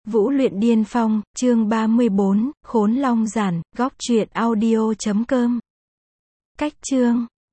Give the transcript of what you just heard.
Vũ luyện điên phong, chương 34, Khốn Long Giản, góc truyện audio.com. Cách chương